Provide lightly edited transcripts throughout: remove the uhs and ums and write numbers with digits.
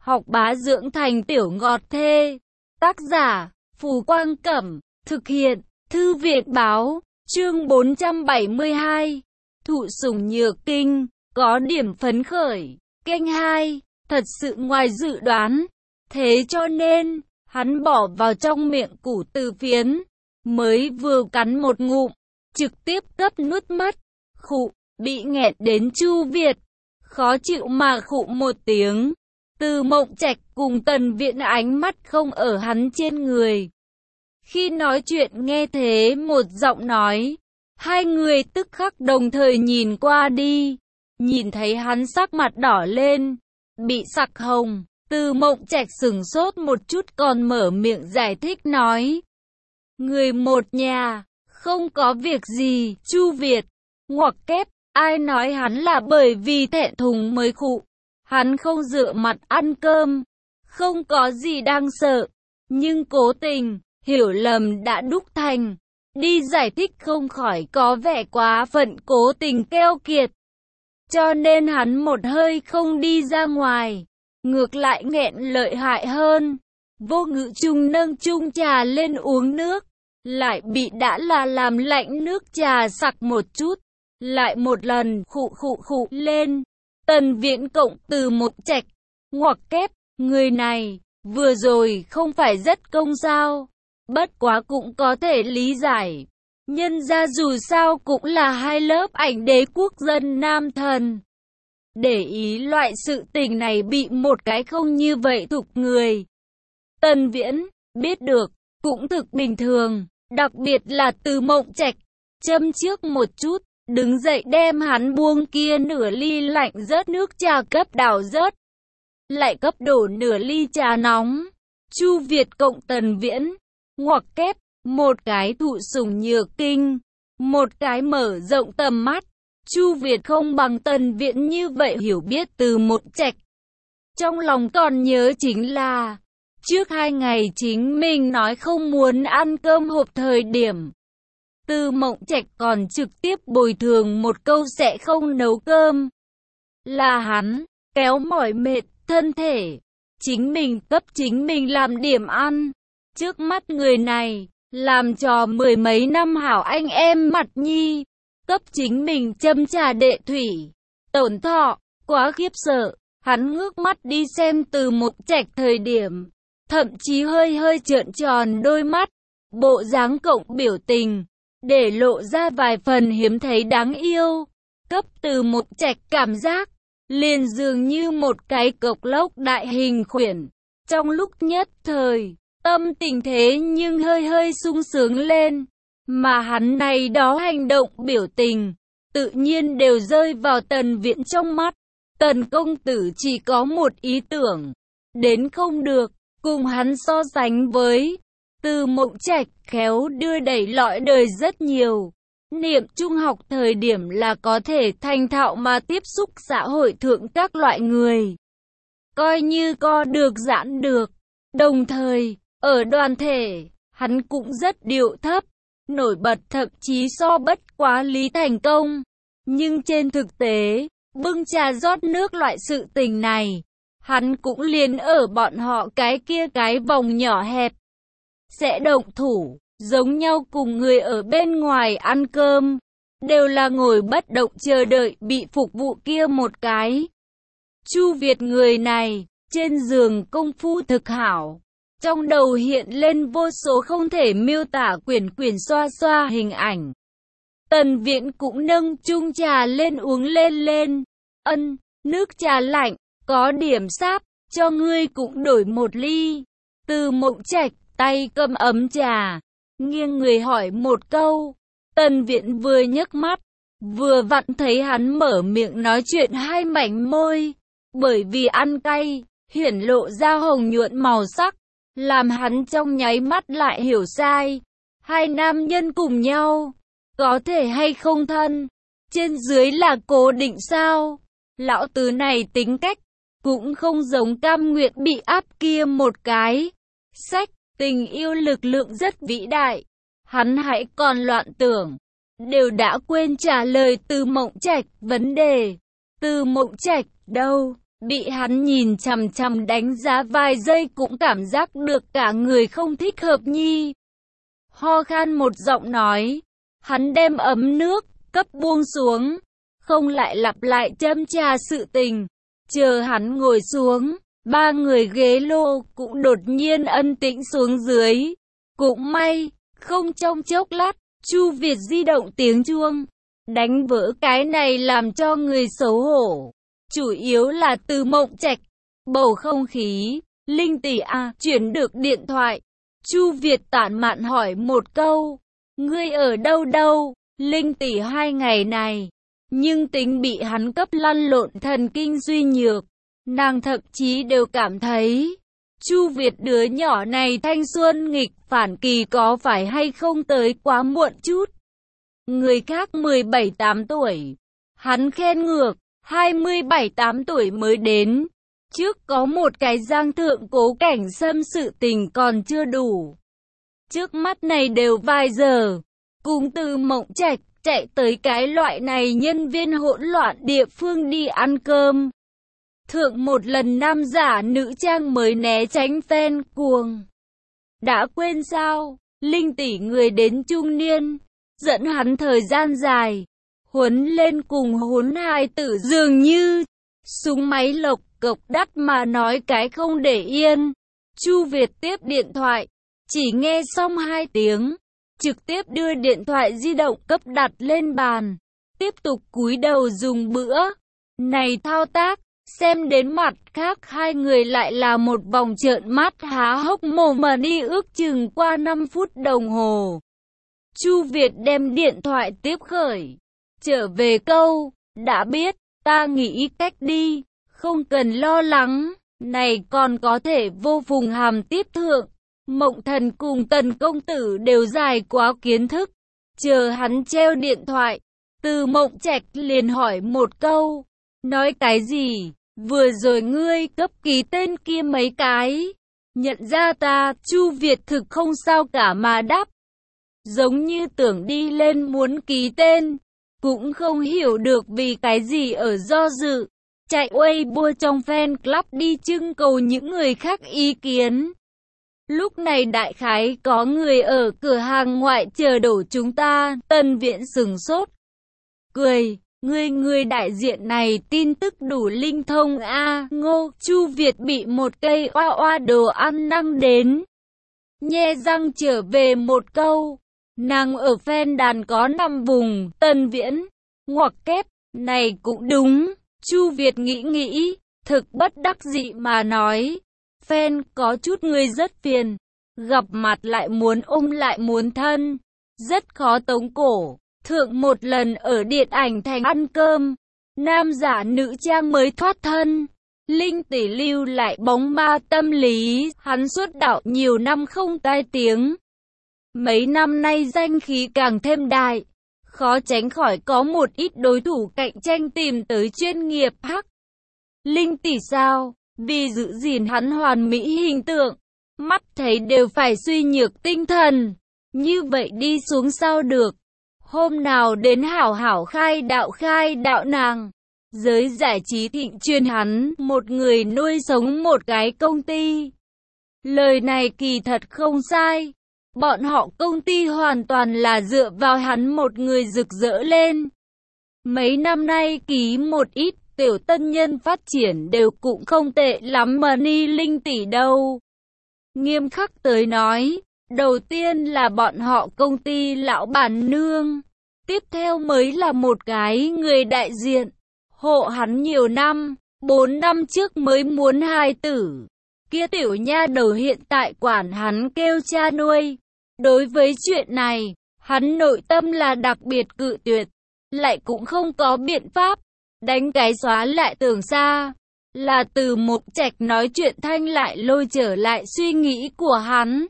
học bá dưỡng thành tiểu ngọt thê. Tác giả, Phù Quang Cẩm, thực hiện, Thư viện Báo, chương 472. Thụ sủng nhược kinh, có điểm phấn khởi, kênh 2, thật sự ngoài dự đoán. Thế cho nên, hắn bỏ vào trong miệng củ từ phiến, mới vừa cắn một ngụm, trực tiếp cấp nuốt mất. Khụ, bị nghẹn đến Chu Việt, khó chịu mà khụ một tiếng. Từ Mộng Trạch cùng Tần Viễn ánh mắt không ở hắn trên người. Khi nói chuyện nghe thế một giọng nói, hai người tức khắc đồng thời nhìn qua đi, nhìn thấy hắn sắc mặt đỏ lên, bị sặc hồng. Từ Mộng Trạch sửng sốt một chút còn mở miệng giải thích nói: người một nhà, không có việc gì. Chu Việt, ngoặc kép, ai nói hắn là bởi vì thẹn thùng mới khụ. Hắn không dựa mặt ăn cơm, không có gì đang sợ, nhưng cố tình, hiểu lầm đã đúc thành. Đi giải thích không khỏi có vẻ quá phận cố tình keo kiệt. Cho nên hắn một hơi không đi ra ngoài, ngược lại nghẹn lợi hại hơn. Vô Ngữ Trung nâng chung trà lên uống nước, lại bị đã là làm lạnh nước trà sặc một chút, lại một lần khụ khụ khụ lên. Tần Viễn cộng Từ Mộng Trạch, ngoặc kép, người này, vừa rồi không phải rất công sao, bất quá cũng có thể lý giải. Nhân ra dù sao cũng là hai lớp ảnh đế quốc dân nam thần. Để ý loại sự tình này bị một cái không như vậy thục người. Tần Viễn, biết được, cũng thực bình thường, đặc biệt là Từ Mộng Trạch, châm trước một chút. Đứng dậy đem hắn buông kia nửa ly lạnh rớt nước trà cấp đảo rớt, lại cấp đổ nửa ly trà nóng. Chu Việt cộng Tần Viễn, ngoặc kép, một cái thụ sủng nhược kinh, một cái mở rộng tầm mắt. Chu Việt không bằng Tần Viễn như vậy hiểu biết Từ Mộng Trạch. Trong lòng còn nhớ chính là, trước 2 ngày chính mình nói không muốn ăn cơm hộp thời điểm, Từ Mộng Trạch còn trực tiếp bồi thường một câu sẽ không nấu cơm. Là hắn, kéo mỏi mệt, thân thể, chính mình cấp chính mình làm điểm ăn. Trước mắt người này, làm trò 10 mấy năm hảo anh em mặt nhi, cấp chính mình châm trà đệ thủy, tổn thọ, quá khiếp sợ. Hắn ngước mắt đi xem Từ Mộng Trạch thời điểm, thậm chí hơi hơi trợn tròn đôi mắt, bộ dáng cộng biểu tình, để lộ ra vài phần hiếm thấy đáng yêu, cấp Từ Mộng Trạch cảm giác, liền dường như một cái cộc lốc đại hình khuyển. Trong lúc nhất thời, tâm tình thế nhưng hơi hơi sung sướng lên, mà hắn này đó hành động biểu tình, tự nhiên đều rơi vào Tần Viễn trong mắt. Tần công tử chỉ có một ý tưởng, đến không được, cùng hắn so sánh với Từ Mộng Trạch khéo đưa đẩy lọi đời rất nhiều. Niệm trung học thời điểm là có thể thành thạo mà tiếp xúc xã hội thượng các loại người, coi như co được giãn được. Đồng thời, ở đoàn thể, hắn cũng rất điệu thấp, nổi bật thậm chí so bất quá Lý Thành Công. Nhưng trên thực tế, bưng trà rót nước loại sự tình này, hắn cũng liền ở bọn họ cái kia cái vòng nhỏ hẹp. Sẽ động thủ, giống nhau cùng người ở bên ngoài ăn cơm, đều là ngồi bất động chờ đợi bị phục vụ kia một cái. Chu Việt người này, trên giường công phu thực hảo, trong đầu hiện lên vô số không thể miêu tả quyển quyển xoa xoa hình ảnh. Tần Viễn cũng nâng chung trà lên uống lên. Ân, nước trà lạnh, có điểm sáp, cho ngươi cũng đổi một ly. Từ Mộng Trạch, tay cầm ấm trà, nghiêng người hỏi một câu. Tần Viễn vừa nhấc mắt, vừa vặn thấy hắn mở miệng nói chuyện hai mảnh môi, bởi vì ăn cay, hiển lộ ra hồng nhuận màu sắc, làm hắn trong nháy mắt lại hiểu sai. Hai nam nhân cùng nhau, có thể hay không thân, trên dưới là cố định sao? Lão tứ này tính cách, cũng không giống cam nguyện bị áp kia một cái. Sách, tình yêu lực lượng rất vĩ đại. Hắn hãy còn loạn tưởng, đều đã quên trả lời Từ Mộng Trạch vấn đề. Từ Mộng Trạch đâu? bị hắn nhìn chằm chằm đánh giá vài giây cũng cảm giác được cả người không thích hợp nhi. Ho khan một giọng nói, hắn đem ấm nước, cấp buông xuống, không lại lặp lại châm trà sự tình. Chờ hắn ngồi xuống, ba người ghế lô cũng đột nhiên ân tĩnh xuống dưới. Cũng may, không trong chốc lát, Chu Việt di động tiếng chuông, đánh vỡ cái này làm cho người xấu hổ. Chủ yếu là Từ Mộng Trạch, bầu không khí, Linh tỷ à, chuyển được điện thoại. Chu Việt tản mạn hỏi một câu, ngươi ở đâu đâu? Linh tỷ 2 ngày này, nhưng tính bị hắn cấp lăn lộn thần kinh suy nhược, nàng thậm chí đều cảm thấy, Chu Việt đứa nhỏ này thanh xuân nghịch phản kỳ có phải hay không tới quá muộn chút. Người khác 17-8 tuổi, hắn khen ngược, 27-8 tuổi mới đến. Trước có một cái Giang Thượng Cố Cảnh Sâm sự tình còn chưa đủ. Trước mắt này đều vài giờ, cùng Từ Mộng Trạch chạy tới cái loại này nhân viên hỗn loạn địa phương đi ăn cơm. Thượng một lần nam giả nữ trang mới né tránh fan cuồng. Đã quên sao, Linh tỷ người đến trung niên, dẫn hắn thời gian dài, huấn lên cùng huấn hai tử dường như, súng máy lộc cộc đắt mà nói cái không để yên. Chu Việt tiếp điện thoại, chỉ nghe xong 2 tiếng, trực tiếp đưa điện thoại di động cấp đặt lên bàn, tiếp tục cúi đầu dùng bữa. Này thao tác, xem đến mặt khác hai người lại là một vòng trợn mắt há hốc mồm mà đi ước chừng qua 5 phút đồng hồ. Chu Việt đem điện thoại tiếp khởi, trở về câu, đã biết, ta nghĩ cách đi, không cần lo lắng, này còn có thể vô phùng hàm tiếp thượng. Mộng Thần cùng Tần công tử đều dài quá kiến thức. Chờ hắn treo điện thoại, Từ Mộng Trạch liền hỏi một câu, nói cái gì? Vừa rồi ngươi cấp ký tên kia mấy cái, nhận ra ta. Chu Việt thực không sao cả mà đáp, giống như tưởng đi lên muốn ký tên, cũng không hiểu được vì cái gì ở do dự, chạy Weibo trong fan club đi trưng cầu những người khác ý kiến. Lúc này đại khái có người ở cửa hàng ngoại chờ đổ chúng ta. Tân Viễn sừng sốt, cười, người đại diện này tin tức đủ linh thông a. Ngô. Chu Việt bị một cây oa oa đồ ăn năng đến, nhe răng trở về một câu, nàng ở fan đàn có 5 vùng. Tân Viễn, ngoặc kép, này cũng đúng. Chu Việt nghĩ, thực bất đắc dĩ mà nói, fan có chút người rất phiền, gặp mặt lại muốn ôm lại muốn thân, rất khó tống cổ. Thượng một lần ở điện ảnh thành ăn cơm, nam giả nữ trang mới thoát thân, Linh tỷ lưu lại bóng ma tâm lý, hắn xuất đạo nhiều năm không tai tiếng. Mấy năm nay danh khí càng thêm đại, khó tránh khỏi có một ít đối thủ cạnh tranh tìm tới chuyên nghiệp hắc. Linh tỷ sao? Vì giữ gìn hắn hoàn mỹ hình tượng, mắt thấy đều phải suy nhược tinh thần, như vậy đi xuống sao được? Hôm nào đến hảo hảo khai đạo nàng. Giới giải trí thịnh truyền hắn một người nuôi sống một cái công ty. Lời này kỳ thật không sai. Bọn họ công ty hoàn toàn là dựa vào hắn một người rực rỡ lên. Mấy năm nay ký một ít tiểu tân nhân phát triển đều cũng không tệ lắm mà ni Linh tỷ đâu. Nghiêm khắc tới nói, đầu tiên là bọn họ công ty lão bản nương, tiếp theo mới là một cái người đại diện, hộ hắn nhiều năm, 4 năm trước mới muốn hài tử. Kia tiểu nha đầu hiện tại quản hắn kêu cha nuôi. Đối với chuyện này, hắn nội tâm là đặc biệt cự tuyệt, lại cũng không có biện pháp, đánh cái xóa lại tường xa. Là Từ Mộng Trạch nói chuyện thanh lại lôi trở lại suy nghĩ của hắn.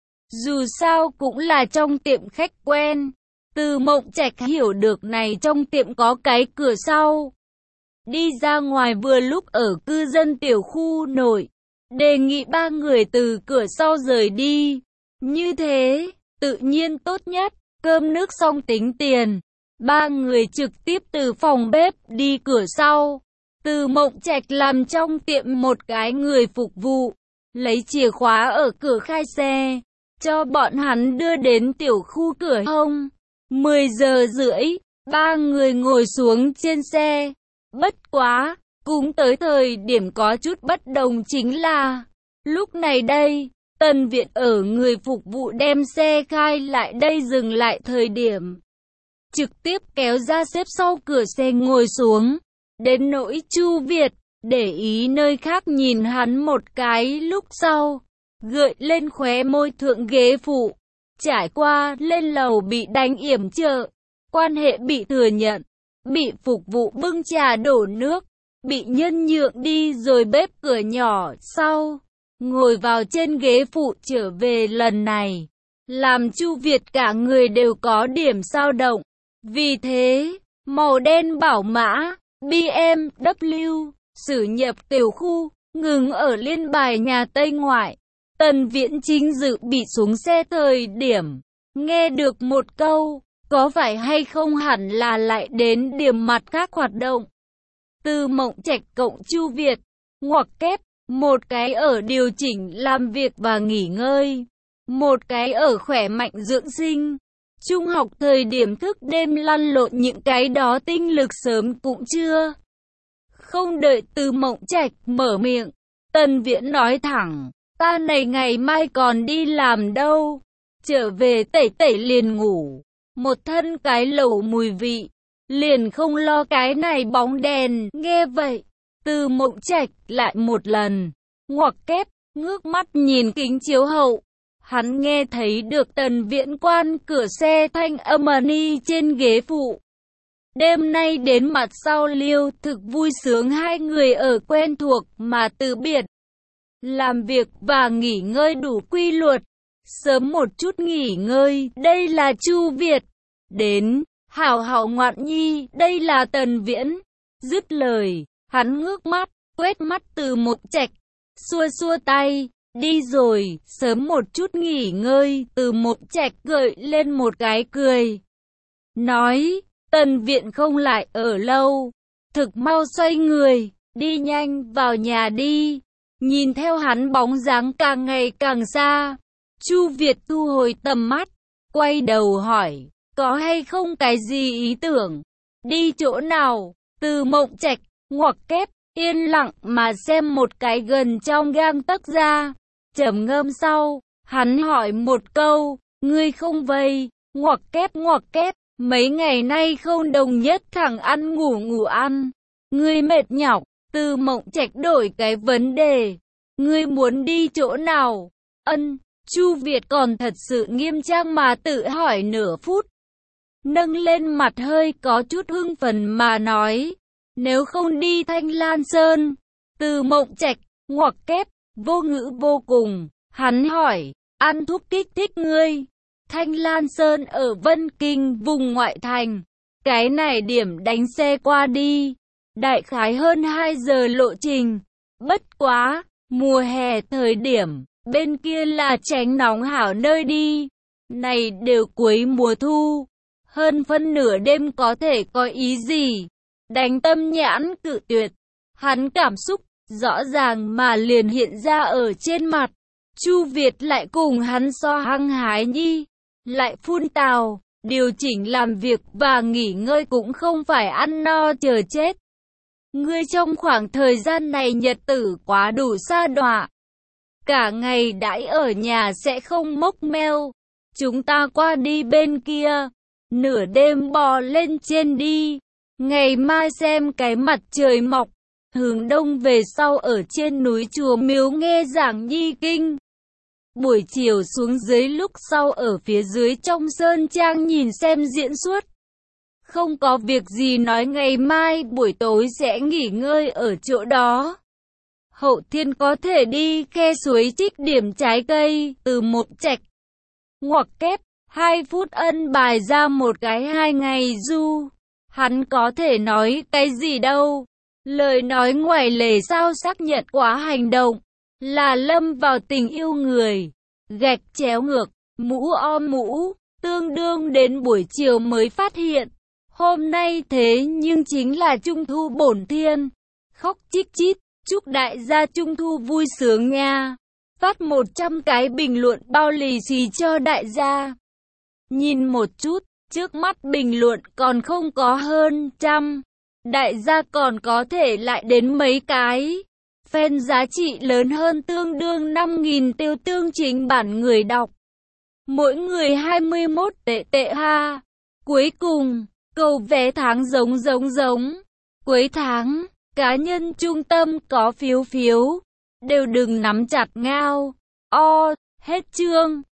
Dù sao cũng là trong tiệm khách quen, Từ Mộng Trạch hiểu được này trong tiệm có cái cửa sau. Đi ra ngoài vừa lúc ở cư dân tiểu khu nội, đề nghị 3 người từ cửa sau rời đi. Như thế, tự nhiên tốt nhất, cơm nước xong tính tiền. 3 người trực tiếp từ phòng bếp đi cửa sau. Từ Mộng Trạch làm trong tiệm một cái người phục vụ, lấy chìa khóa ở cửa khai xe, cho bọn hắn đưa đến tiểu khu cửa hông. 10 giờ rưỡi, ba người ngồi xuống trên xe. Bất quá, cũng tới thời điểm có chút bất đồng chính là, lúc này đây, Tần Viễn ở người phục vụ đem xe khai lại đây dừng lại thời điểm. Trực tiếp kéo ra xếp sau cửa xe ngồi xuống. Đến nỗi Chu Việt, để ý nơi khác nhìn hắn một cái lúc sau, gợi lên khóe môi thượng ghế phụ. Trải qua lên lầu bị đánh yểm trợ, quan hệ bị thừa nhận, bị phục vụ bưng trà đổ nước, bị nhân nhượng đi rồi bếp cửa nhỏ sau, ngồi vào trên ghế phụ trở về lần này, làm Chu Việt cả người đều có điểm dao động. Vì thế, màu đen bảo mã BMW xử nhập tiểu khu, ngừng ở liên bài nhà Tây ngoại. Tần Viễn chính dự bị xuống xe thời điểm, nghe được một câu, có phải hay không hẳn là lại đến điểm mặt khác hoạt động. Từ Mộng Trạch cộng Chu Việt, ngoặc kép, một cái ở điều chỉnh làm việc và nghỉ ngơi, một cái ở khỏe mạnh dưỡng sinh. Trung học thời điểm thức đêm lăn lộn những cái đó tinh lực sớm cũng chưa. Không đợi Từ Mộng Trạch mở miệng, Tần Viễn nói thẳng, ta này ngày mai còn đi làm đâu, trở về tẩy tẩy liền ngủ, một thân cái lẩu mùi vị, liền không lo cái này bóng đèn. Nghe vậy, Từ Mộng Trạch lại một lần, ngoặc kép, ngước mắt nhìn kính chiếu hậu. Hắn nghe thấy được Tần Viễn quan cửa xe thanh âm ni trên ghế phụ. Đêm nay đến mặt sau liêu thực vui sướng, hai người ở quen thuộc mà từ biệt. Làm việc và nghỉ ngơi đủ quy luật. Sớm một chút nghỉ ngơi, đây là Chu Việt. Đến, hảo hảo ngoạn nhi, đây là Tần Viễn. Dứt lời, hắn ngước mắt, quét mắt Từ Mộng Trạch, xua xua tay. Đi rồi, sớm một chút nghỉ ngơi. Từ Mộng Trạch gợi lên một cái cười, nói, Tần Viễn không lại ở lâu, thực mau xoay người, đi nhanh vào nhà đi. Nhìn theo hắn bóng dáng càng ngày càng xa, Chu Việt thu hồi tầm mắt, quay đầu hỏi, có hay không cái gì ý tưởng, đi chỗ nào? Từ Mộng Trạch, ngoặc kép, yên lặng mà xem một cái gần trong gang tấc ra. Trầm ngâm sau, hắn hỏi một câu, ngươi không vây, ngoặc kép, mấy ngày nay không đồng nhất thẳng ăn ngủ ăn, ngươi mệt nhọc. Từ Mộng Trạch đổi cái vấn đề, ngươi muốn đi chỗ nào? Chu Việt còn thật sự nghiêm trang mà tự hỏi nửa phút, nâng lên mặt hơi có chút hưng phấn mà nói, nếu không đi Thanh Lan Sơn. Từ Mộng Trạch, ngoặc kép, vô ngữ vô cùng. Hắn hỏi, ăn thuốc kích thích ngươi? Thanh Lan Sơn ở Vân Kinh vùng ngoại thành, cái này điểm đánh xe qua đi, đại khái hơn 2 giờ lộ trình. Bất quá, mùa hè thời điểm, bên kia là tránh nóng hảo nơi đi. Này đều cuối mùa thu, hơn phân nửa đêm có thể có ý gì? Đánh tâm nhãn cự tuyệt. Hắn cảm xúc rõ ràng mà liền hiện ra ở trên mặt. Chu Việt lại cùng hắn so hăng hái nhi, lại phun tào, điều chỉnh làm việc và nghỉ ngơi cũng không phải ăn no chờ chết. Ngươi trong khoảng thời gian này nhật tử quá đủ sa đọa, cả ngày đãi ở nhà sẽ không mốc meo. Chúng ta qua đi bên kia, nửa đêm bò lên trên đi, ngày mai xem cái mặt trời mọc. Hướng đông về sau ở trên núi chùa miếu nghe giảng nhi kinh. Buổi chiều xuống dưới lúc sau ở phía dưới trong sơn trang nhìn xem diễn xuất. Không có việc gì nói ngày mai buổi tối sẽ nghỉ ngơi ở chỗ đó. Hậu thiên có thể đi khe suối trích điểm trái cây. Từ Mộng Trạch, ngoặc kép, 2 phút ân bài ra một cái 2 ngày du. Hắn có thể nói cái gì đâu. Lời nói ngoài lề sao xác nhận quá hành động, là lâm vào tình yêu người. Gạch chéo ngược, mũ om mũ, tương đương đến buổi chiều mới phát hiện. Hôm nay thế nhưng chính là Trung thu bổn thiên. Khóc chít chít, chúc đại gia Trung thu vui sướng nha. Phát 100 cái bình luận bao lì xì cho đại gia. Nhìn một chút, trước mắt bình luận còn không có hơn trăm. Đại gia còn có thể lại đến mấy cái. Fan giá trị lớn hơn tương đương 5.000 tiêu tương chính bản người đọc. Mỗi người 21 tệ tệ ha. Cuối cùng, cầu vé tháng giống. Cuối tháng, cá nhân trung tâm có phiếu. Đều đừng nắm chặt ngao. Hết chương.